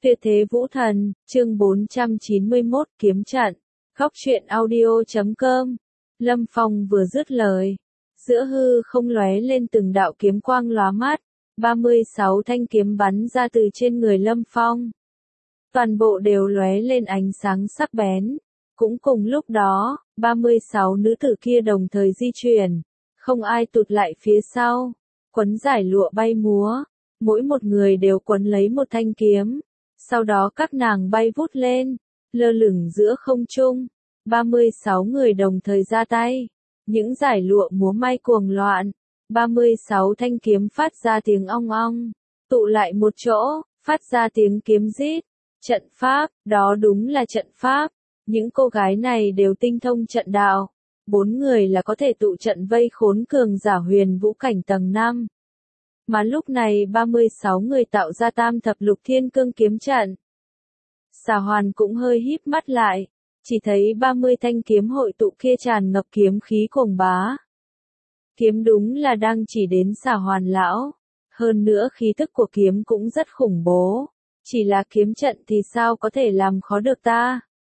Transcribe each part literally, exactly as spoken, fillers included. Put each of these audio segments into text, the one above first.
Tuyệt thế vũ thần, chương bốn trăm chín mươi mốt kiếm trận. Góc truyện audio chấm com. Lâm Phong vừa dứt lời, giữa hư không lóe lên từng đạo kiếm quang lóa mắt, ba mươi sáu thanh kiếm bắn ra từ trên người Lâm Phong. Toàn bộ đều lóe lên ánh sáng sắc bén. Cũng cùng lúc đó, ba mươi sáu nữ tử kia đồng thời di chuyển, không ai tụt lại phía sau, quấn giải lụa bay múa, mỗi một người đều quấn lấy một thanh kiếm. Sau đó các nàng bay vút lên, lơ lửng giữa không trung, ba mươi sáu người đồng thời ra tay, những giải lụa múa may cuồng loạn, ba mươi sáu thanh kiếm phát ra tiếng ong ong, tụ lại một chỗ, phát ra tiếng kiếm rít. Trận pháp, đó đúng là trận pháp, những cô gái này đều tinh thông trận đạo, bốn người là có thể tụ trận vây khốn cường giả huyền vũ cảnh tầng năm. Mà lúc này ba mươi sáu người tạo ra tam thập lục thiên cương kiếm trận. Xà Hoàn cũng hơi híp mắt lại, chỉ thấy ba mươi thanh kiếm hội tụ kia tràn ngập kiếm khí cuồng bá. Kiếm đúng là đang chỉ đến Xà Hoàn lão, hơn nữa khí tức của kiếm cũng rất khủng bố, chỉ là kiếm trận thì sao có thể làm khó được ta.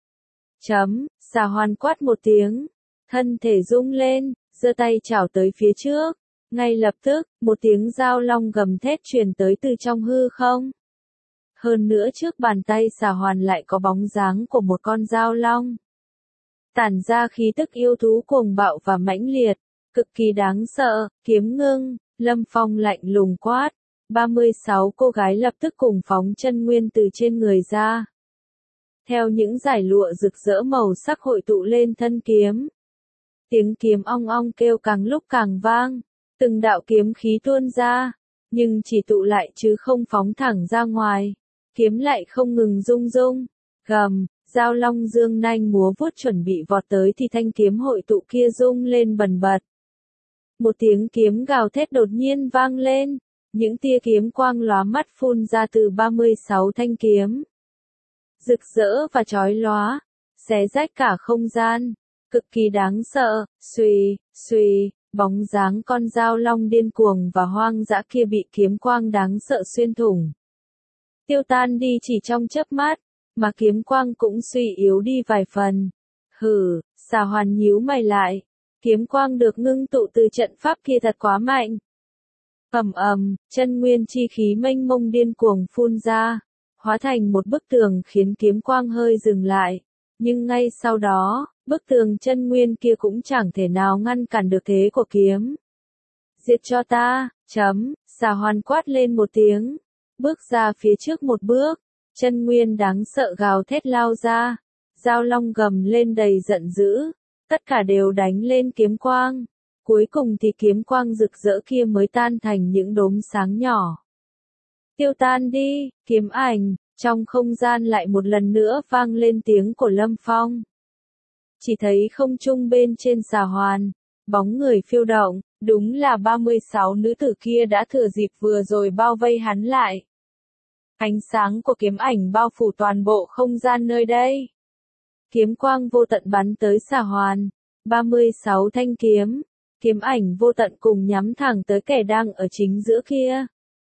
Chấm, Xà Hoàn quát một tiếng, thân thể rung lên, giơ tay chảo tới phía trước. Ngay lập tức, một tiếng dao long gầm thét truyền tới từ trong hư không. Hơn nữa trước bàn tay Xà Hoàn lại có bóng dáng của một con dao long. Tản ra khí tức yêu thú cuồng bạo và mãnh liệt, cực kỳ đáng sợ, kiếm ngưng, Lâm Phong lạnh lùng quát. ba mươi sáu cô gái lập tức cùng phóng chân nguyên từ trên người ra. Theo những giải lụa rực rỡ màu sắc hội tụ lên thân kiếm. Tiếng kiếm ong ong kêu càng lúc càng vang. Từng đạo kiếm khí tuôn ra, nhưng chỉ tụ lại chứ không phóng thẳng ra ngoài. Kiếm lại không ngừng rung rung, gầm, dao long dương nanh múa vuốt chuẩn bị vọt tới thì thanh kiếm hội tụ kia rung lên bần bật. Một tiếng kiếm gào thét đột nhiên vang lên, những tia kiếm quang lóa mắt phun ra từ ba mươi sáu thanh kiếm. Rực rỡ và chói lóa, xé rách cả không gian, cực kỳ đáng sợ, xuy, xuy. Bóng dáng con dao long điên cuồng và hoang dã kia bị kiếm quang đáng sợ xuyên thủng. Tiêu tan đi chỉ trong chớp mắt, mà kiếm quang cũng suy yếu đi vài phần. Hừ, Xà Hoàn nhíu mày lại. Kiếm quang được ngưng tụ từ trận pháp kia thật quá mạnh. Ầm ầm, chân nguyên chi khí mênh mông điên cuồng phun ra, hóa thành một bức tường khiến kiếm quang hơi dừng lại. Nhưng ngay sau đó, bức tường chân nguyên kia cũng chẳng thể nào ngăn cản được thế của kiếm. Diệt cho ta, chấm, Xà Hoàn quát lên một tiếng, bước ra phía trước một bước, chân nguyên đáng sợ gào thét lao ra, dao long gầm lên đầy giận dữ, tất cả đều đánh lên kiếm quang, cuối cùng thì kiếm quang rực rỡ kia mới tan thành những đốm sáng nhỏ. Tiêu tan đi, kiếm ảnh, trong không gian lại một lần nữa vang lên tiếng của Lâm Phong. Chỉ thấy không trung bên trên Xà Hoàn, bóng người phiêu động, đúng là ba mươi sáu nữ tử kia đã thừa dịp vừa rồi bao vây hắn lại. Ánh sáng của kiếm ảnh bao phủ toàn bộ không gian nơi đây. Kiếm quang vô tận bắn tới Xà Hoàn, ba mươi sáu thanh kiếm, kiếm ảnh vô tận cùng nhắm thẳng tới kẻ đang ở chính giữa kia.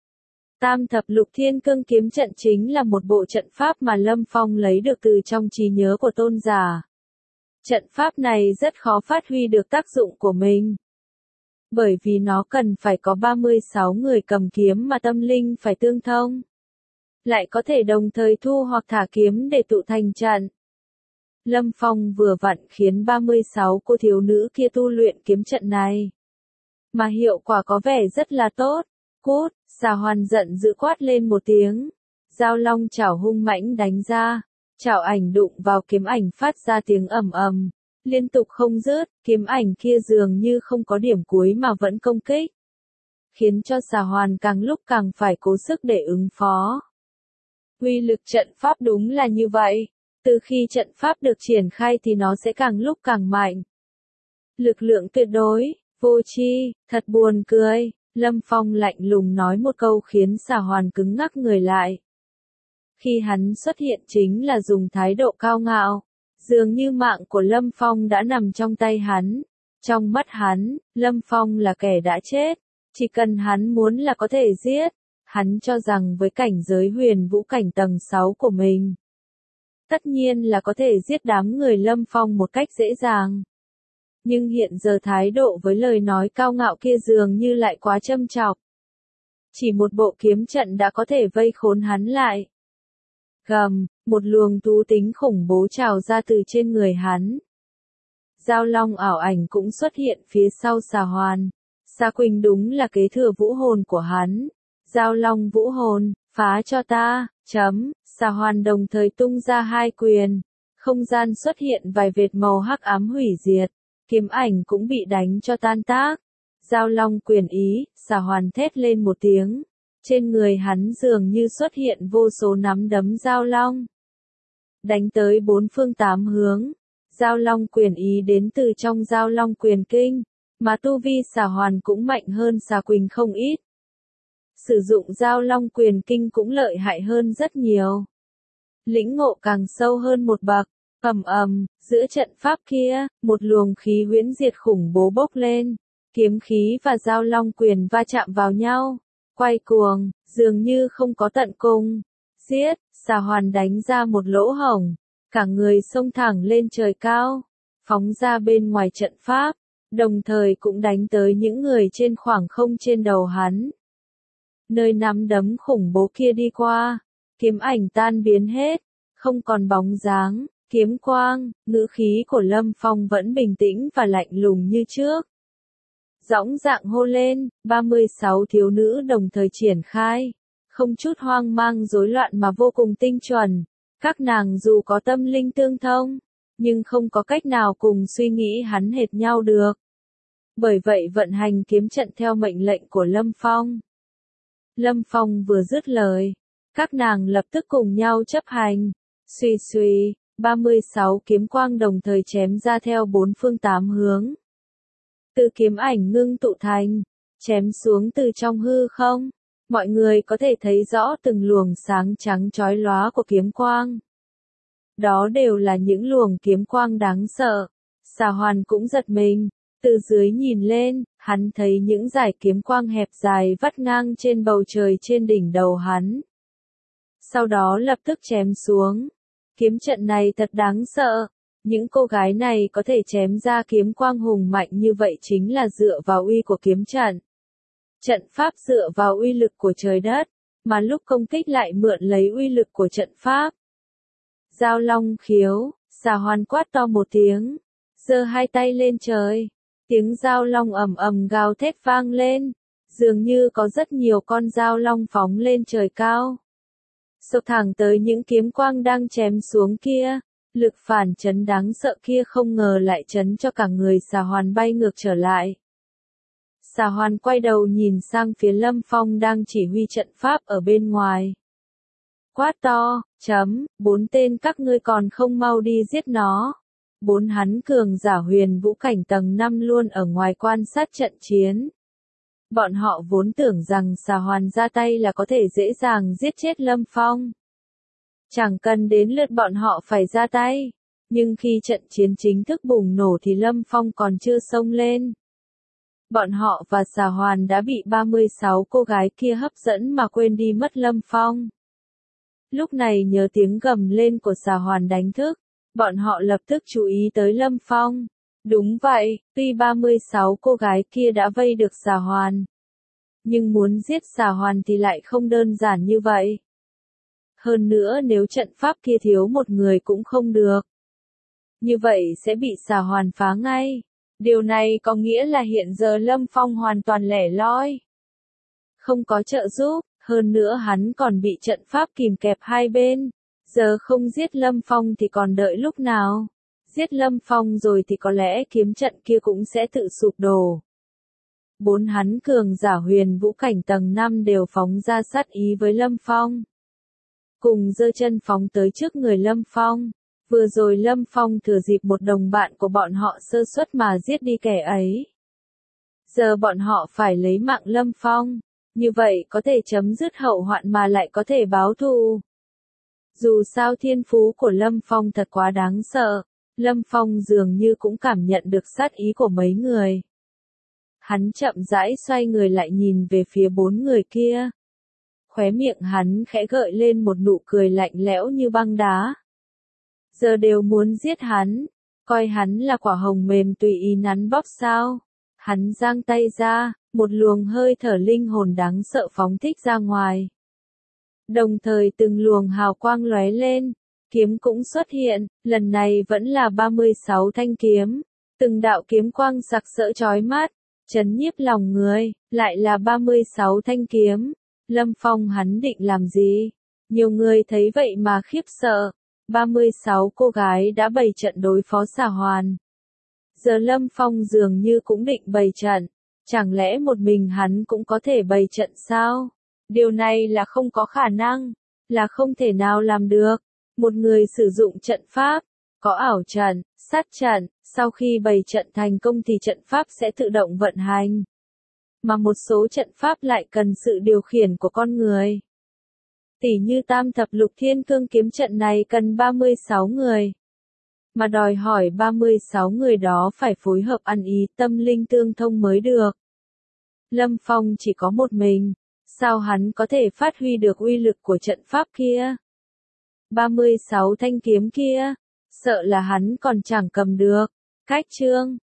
Tam thập lục thiên cương kiếm trận chính là một bộ trận pháp mà Lâm Phong lấy được từ trong trí nhớ của tôn giả. Trận pháp này rất khó phát huy được tác dụng của mình. Bởi vì nó cần phải có ba mươi sáu người cầm kiếm mà tâm linh phải tương thông. Lại có thể đồng thời thu hoặc thả kiếm để tụ thành trận. Lâm Phong vừa vặn khiến ba mươi sáu cô thiếu nữ kia tu luyện kiếm trận này. Mà hiệu quả có vẻ rất là tốt. Cút, Xà Hoàn giận dữ quát lên một tiếng. Dao long chảo hung mãnh đánh ra. Chảo ảnh đụng vào kiếm ảnh phát ra tiếng ầm ầm, liên tục không dứt, kiếm ảnh kia dường như không có điểm cuối mà vẫn công kích. Khiến cho Xà Hoàn càng lúc càng phải cố sức để ứng phó. Uy lực trận pháp đúng là như vậy, từ khi trận pháp được triển khai thì nó sẽ càng lúc càng mạnh. Lực lượng tuyệt đối, vô tri, thật buồn cười, Lâm Phong lạnh lùng nói một câu khiến Xà Hoàn cứng ngắc người lại. Khi hắn xuất hiện chính là dùng thái độ cao ngạo, dường như mạng của Lâm Phong đã nằm trong tay hắn. Trong mắt hắn, Lâm Phong là kẻ đã chết, chỉ cần hắn muốn là có thể giết. Hắn cho rằng với cảnh giới huyền vũ cảnh tầng sáu của mình, tất nhiên là có thể giết đám người Lâm Phong một cách dễ dàng. Nhưng hiện giờ thái độ với lời nói cao ngạo kia dường như lại quá châm chọc. Chỉ một bộ kiếm trận đã có thể vây khốn hắn lại. Gầm, một luồng thú tính khủng bố trào ra từ trên người hắn. Giao long ảo ảnh cũng xuất hiện phía sau xà hoàn. Sa Quỳnh đúng là kế thừa vũ hồn của hắn. Giao long vũ hồn, phá cho ta, chấm, xà hoàn đồng thời tung ra hai quyền. Không gian xuất hiện vài vệt màu hắc ám hủy diệt. Kiếm ảnh cũng bị đánh cho tan tác. Giao long quyền ý, xà hoàn thét lên một tiếng. Trên người hắn dường như xuất hiện vô số nắm đấm giao long. Đánh tới bốn phương tám hướng. Giao long quyền ý đến từ trong giao long quyền kinh. Mà tu vi xà hoàn cũng mạnh hơn xà quỳnh không ít. Sử dụng giao long quyền kinh cũng lợi hại hơn rất nhiều. Lĩnh ngộ càng sâu hơn một bậc. Ầm ầm, giữa trận pháp kia, một luồng khí huyễn diệt khủng bố bốc lên. Kiếm khí và giao long quyền va chạm vào nhau. Quay cuồng, dường như không có tận cùng. Giết, xà hoàn đánh ra một lỗ hổng. Cả người xông thẳng lên trời cao. Phóng ra bên ngoài trận pháp. Đồng thời cũng đánh tới những người trên khoảng không trên đầu hắn. Nơi nắm đấm khủng bố kia đi qua. Kiếm ảnh tan biến hết. Không còn bóng dáng. Kiếm quang, ngữ khí của Lâm Phong vẫn bình tĩnh và lạnh lùng như trước. Dõng dạc hô lên, ba mươi sáu thiếu nữ đồng thời triển khai. Không chút hoang mang rối loạn mà vô cùng tinh chuẩn. Các nàng dù có tâm linh tương thông, nhưng không có cách nào cùng suy nghĩ hắn hệt nhau được. Bởi vậy vận hành kiếm trận theo mệnh lệnh của Lâm Phong. Lâm Phong vừa dứt lời, các nàng lập tức cùng nhau chấp hành. Suy suy. ba mươi sáu kiếm quang đồng thời chém ra theo bốn phương tám hướng. Từ kiếm ảnh ngưng tụ thành, chém xuống từ trong hư không. Mọi người có thể thấy rõ từng luồng sáng trắng chói lóa của kiếm quang. Đó đều là những luồng kiếm quang đáng sợ. Xà hoàn cũng giật mình. Từ dưới nhìn lên, hắn thấy những dải kiếm quang hẹp dài vắt ngang trên bầu trời trên đỉnh đầu hắn. Sau đó lập tức chém xuống. Kiếm trận này thật đáng sợ. Những cô gái này có thể chém ra kiếm quang hùng mạnh như vậy chính là dựa vào uy của kiếm trận. Trận pháp dựa vào uy lực của trời đất, mà lúc công kích lại mượn lấy uy lực của trận pháp. Giao long khiếu, xà hoàn quát to một tiếng, giơ hai tay lên trời. Tiếng giao long ầm ầm gào thét vang lên, dường như có rất nhiều con giao long phóng lên trời cao. Sộc thẳng tới những kiếm quang đang chém xuống kia, lực phản chấn đáng sợ kia không ngờ lại chấn cho cả người xà hoàn bay ngược trở lại. Xà hoàn quay đầu nhìn sang phía Lâm Phong đang chỉ huy trận pháp ở bên ngoài. Quát to, chấm, bốn tên các ngươi còn không mau đi giết nó. Bốn hắn cường giả huyền vũ cảnh tầng năm luôn ở ngoài quan sát trận chiến. Bọn họ vốn tưởng rằng xà hoàn ra tay là có thể dễ dàng giết chết Lâm Phong. Chẳng cần đến lượt bọn họ phải ra tay. Nhưng khi trận chiến chính thức bùng nổ thì Lâm Phong còn chưa xông lên. Bọn họ và xà hoàn đã bị ba mươi sáu cô gái kia hấp dẫn mà quên đi mất Lâm Phong. Lúc này nhớ tiếng gầm lên của xà hoàn đánh thức, bọn họ lập tức chú ý tới Lâm Phong. Đúng vậy, tuy ba mươi sáu cô gái kia đã vây được xà hoàn. Nhưng muốn giết xà hoàn thì lại không đơn giản như vậy. Hơn nữa nếu trận pháp kia thiếu một người cũng không được. Như vậy sẽ bị xà hoàn phá ngay. Điều này có nghĩa là hiện giờ Lâm Phong hoàn toàn lẻ loi. Không có trợ giúp, hơn nữa hắn còn bị trận pháp kìm kẹp hai bên. Giờ không giết Lâm Phong thì còn đợi lúc nào? Giết Lâm Phong rồi thì có lẽ kiếm trận kia cũng sẽ tự sụp đổ. Bốn hắn cường giả huyền vũ cảnh tầng năm đều phóng ra sát ý với Lâm Phong. Cùng giơ chân phóng tới trước người Lâm Phong. Vừa rồi Lâm Phong thừa dịp một đồng bạn của bọn họ sơ suất mà giết đi kẻ ấy. Giờ bọn họ phải lấy mạng Lâm Phong. Như vậy có thể chấm dứt hậu hoạn mà lại có thể báo thù. Dù sao thiên phú của Lâm Phong thật quá đáng sợ. Lâm Phong dường như cũng cảm nhận được sát ý của mấy người. Hắn chậm rãi xoay người lại nhìn về phía bốn người kia. khóe miệng hắn khẽ gợi lên một nụ cười lạnh lẽo như băng đá. Giờ đều muốn giết hắn, coi hắn là quả hồng mềm tùy ý nắn bóp sao? Hắn giang tay ra, một luồng hơi thở linh hồn đáng sợ phóng thích ra ngoài. Đồng thời từng luồng hào quang lóe lên, kiếm cũng xuất hiện, lần này vẫn là ba mươi sáu thanh kiếm, từng đạo kiếm quang sặc sỡ chói mắt, chấn nhiếp lòng người, lại là ba mươi sáu thanh kiếm. Lâm Phong hắn định làm gì? Nhiều người thấy vậy mà khiếp sợ. ba mươi sáu cô gái đã bày trận đối phó Xà Hoàn. Giờ Lâm Phong dường như cũng định bày trận, chẳng lẽ một mình hắn cũng có thể bày trận sao? Điều này là không có khả năng, là không thể nào làm được. Một người sử dụng trận pháp, có ảo trận, sát trận, sau khi bày trận thành công thì trận pháp sẽ tự động vận hành. Mà một số trận pháp lại cần sự điều khiển của con người. Tỉ như Tam Thập Lục Thiên Cương kiếm trận này cần ba mươi sáu người. Mà đòi hỏi ba mươi sáu người đó phải phối hợp ăn ý tâm linh tương thông mới được. Lâm Phong chỉ có một mình, sao hắn có thể phát huy được uy lực của trận pháp kia? ba mươi sáu thanh kiếm kia, sợ là hắn còn chẳng cầm được. Cách chương